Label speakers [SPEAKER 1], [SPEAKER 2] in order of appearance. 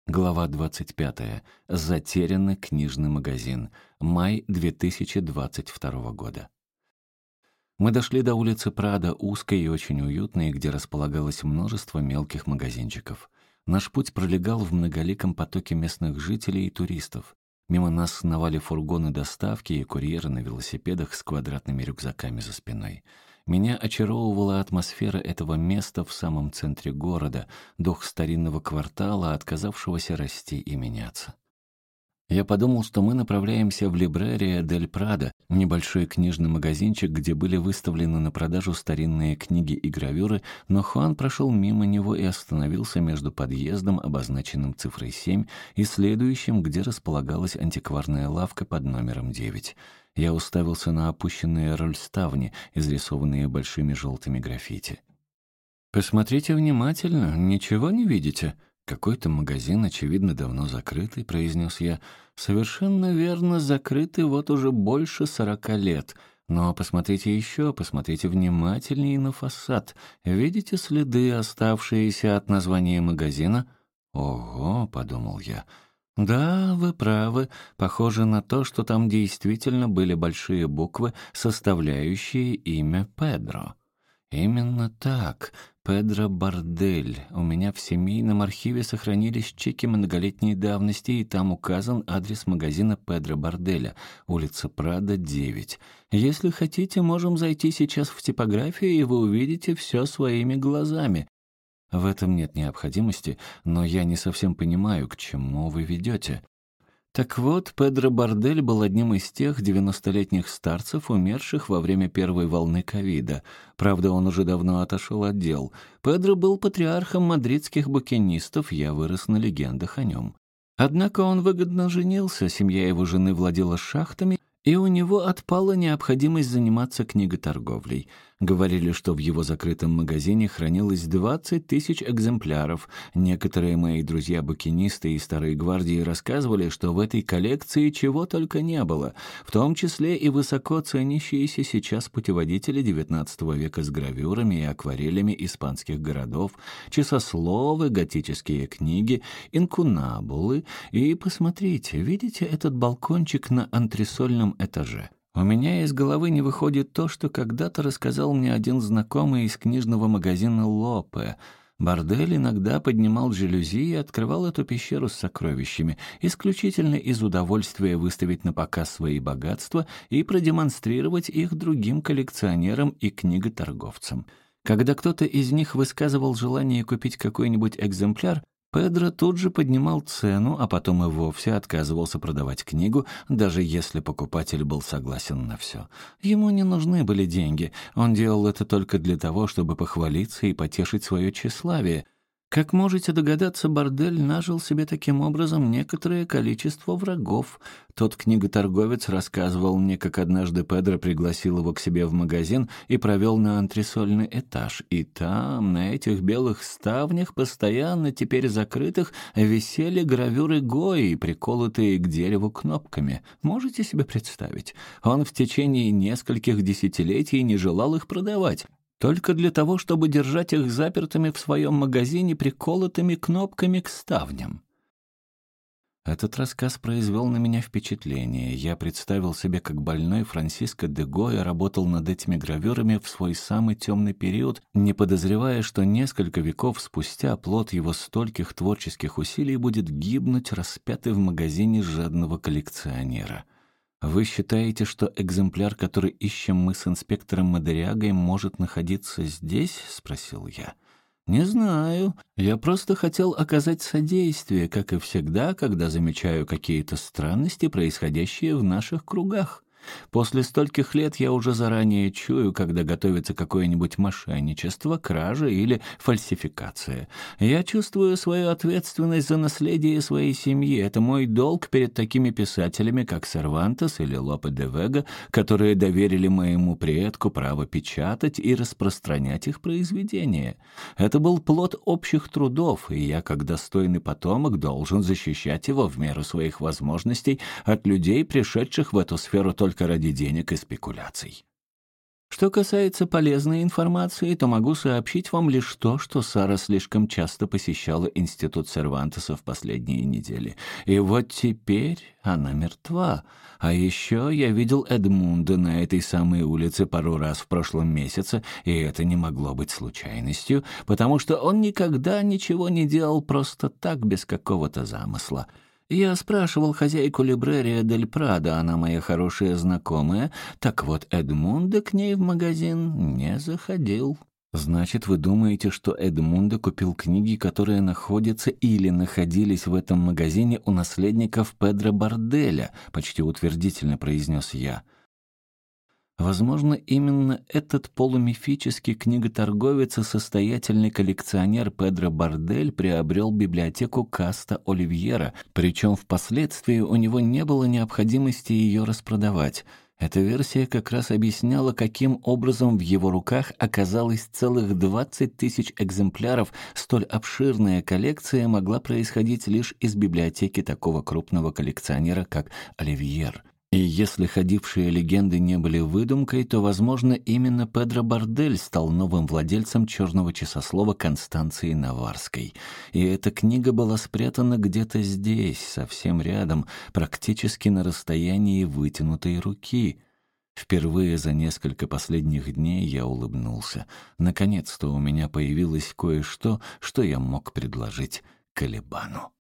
[SPEAKER 1] Глава 25. Затерянный книжный магазин. Май 2022 года. Мы дошли до улицы Прадо, узкой и очень уютной, где располагалось множество мелких магазинчиков. Наш путь пролегал в многоликом потоке местных жителей и туристов. Мимо нас сновали фургоны доставки и курьеры на велосипедах с квадратными рюкзаками за спиной. Меня очаровывала атмосфера этого места в самом центре города, дух старинного квартала, отказавшегося расти и меняться. Я подумал, что мы направляемся в Либрерия дель Прадо, небольшой книжный магазинчик, где были выставлены на продажу старинные книги и гравюры, но Хуан прошел мимо него и остановился между подъездом, обозначенным цифрой 7, и следующим, где располагалась антикварная лавка под номером 9. Я уставился на опущенные рольставни, изрисованные большими желтыми граффити. «Посмотрите внимательно, ничего не видите?» «Какой-то магазин, очевидно, давно закрытый», — произнес я. «Совершенно верно, закрытый вот уже больше 40 лет. Но посмотрите еще, посмотрите внимательнее на фасад. Видите следы, оставшиеся от названия магазина?» «Ого», — подумал я. «Да, вы правы. Похоже на то, что там действительно были большие буквы, составляющие имя Педро». «Именно так. Педро Бордель. У меня в семейном архиве сохранились чеки многолетней давности, и там указан адрес магазина Педро Борделя, улица Прадо, 9. Если хотите, можем зайти сейчас в типографию, и вы увидите все своими глазами. В этом нет необходимости, но я не совсем понимаю, к чему вы ведете». Так вот, Педро Бордель был одним из тех 90-летних старцев, умерших во время первой волны ковида. Правда, он уже давно отошел от дел. Педро был патриархом мадридских букинистов, я вырос на легендах о нем. Однако он выгодно женился, семья его жены владела шахтами, и у него отпала необходимость заниматься книготорговлей. Говорили, что в его закрытом магазине хранилось 20 тысяч экземпляров. Некоторые мои друзья-букинисты и старой гвардии рассказывали, что в этой коллекции чего только не было, в том числе и высоко ценящиеся сейчас путеводители XIX века с гравюрами и акварелями испанских городов, часословы, готические книги, инкунабулы. И посмотрите, видите этот балкончик на антресольном этаже? У меня из головы не выходит то, что когда-то рассказал мне один знакомый из книжного магазина «Лопе». Бордель иногда поднимал жалюзи и открывал эту пещеру с сокровищами, исключительно из удовольствия выставить на показ свои богатства и продемонстрировать их другим коллекционерам и книготорговцам. Когда кто-то из них высказывал желание купить какой-нибудь экземпляр, Педро тут же поднимал цену, а потом и вовсе отказывался продавать книгу, даже если покупатель был согласен на все. Ему не нужны были деньги, он делал это только для того, чтобы похвалиться и потешить свое тщеславие. Как можете догадаться, Бордель нажил себе таким образом некоторое количество врагов. Тот книготорговец рассказывал мне, как однажды Педро пригласил его к себе в магазин и провел на антресольный этаж. И там, на этих белых ставнях, постоянно теперь закрытых, висели гравюры Гои, приколотые к дереву кнопками. Можете себе представить? Он в течение нескольких десятилетий не желал их продавать. Только для того, чтобы держать их запертыми в своем магазине, приколотыми кнопками к ставням. Этот рассказ произвел на меня впечатление. Я представил себе, как больной Франсиско де Гоя работал над этими гравюрами в свой самый темный период, не подозревая, что несколько веков спустя плод его стольких творческих усилий будет гибнуть, распятый в магазине жадного коллекционера. «Вы считаете, что экземпляр, который ищем мы с инспектором Мадериагой, может находиться здесь?» — спросил я. «Не знаю. Я просто хотел оказать содействие, как и всегда, когда замечаю какие-то странности, происходящие в наших кругах. После стольких лет я уже заранее чую, когда готовится какое-нибудь мошенничество, кража или фальсификация. Я чувствую свою ответственность за наследие своей семьи. Это мой долг перед такими писателями, как Сервантес или Лопе де Вега, которые доверили моему предку право печатать и распространять их произведения. Это был плод общих трудов, и я, как достойный потомок, должен защищать его в меру своих возможностей от людей, пришедших в эту сферу только ради денег и спекуляций». Что касается полезной информации, то могу сообщить вам лишь то, что Сара слишком часто посещала институт Сервантеса в последние недели. И вот теперь она мертва. А еще я видел Эдмунда на этой самой улице пару раз в прошлом месяце, и это не могло быть случайностью, потому что он никогда ничего не делал просто так, без какого-то замысла. Я спрашивал хозяйку Либрерия Дель Прадо, она моя хорошая знакомая. Так вот, Эдмунда к ней в магазин не заходил. Значит, вы думаете, что Эдмунда купил книги, которые находятся или находились в этом магазине у наследников Педро Борделя? Почти утвердительно произнес я. Возможно, именно этот полумифический книготорговец и состоятельный коллекционер Педро Бордель приобрел библиотеку Каста Оливьера, причем впоследствии у него не было необходимости ее распродавать. Эта версия как раз объясняла, каким образом в его руках оказалось целых 20 тысяч экземпляров. Столь обширная коллекция могла происходить лишь из библиотеки такого крупного коллекционера, как Оливьер. И если ходившие легенды не были выдумкой, то, возможно, именно Педро Бордель стал новым владельцем черного часослова Констанции Наварской. И эта книга была спрятана где-то здесь, совсем рядом, практически на расстоянии вытянутой руки. Впервые за несколько последних дней я улыбнулся. Наконец-то у меня появилось кое-что, что я мог предложить Калибану.